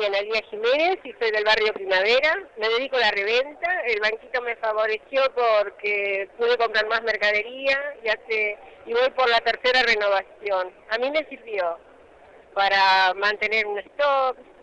Analía Jiménez y soy del barrio Primavera. Me dedico a la reventa. El banquito me favoreció porque pude comprar más mercadería y voy por la tercera renovación. A mí me sirvió para mantener un stock,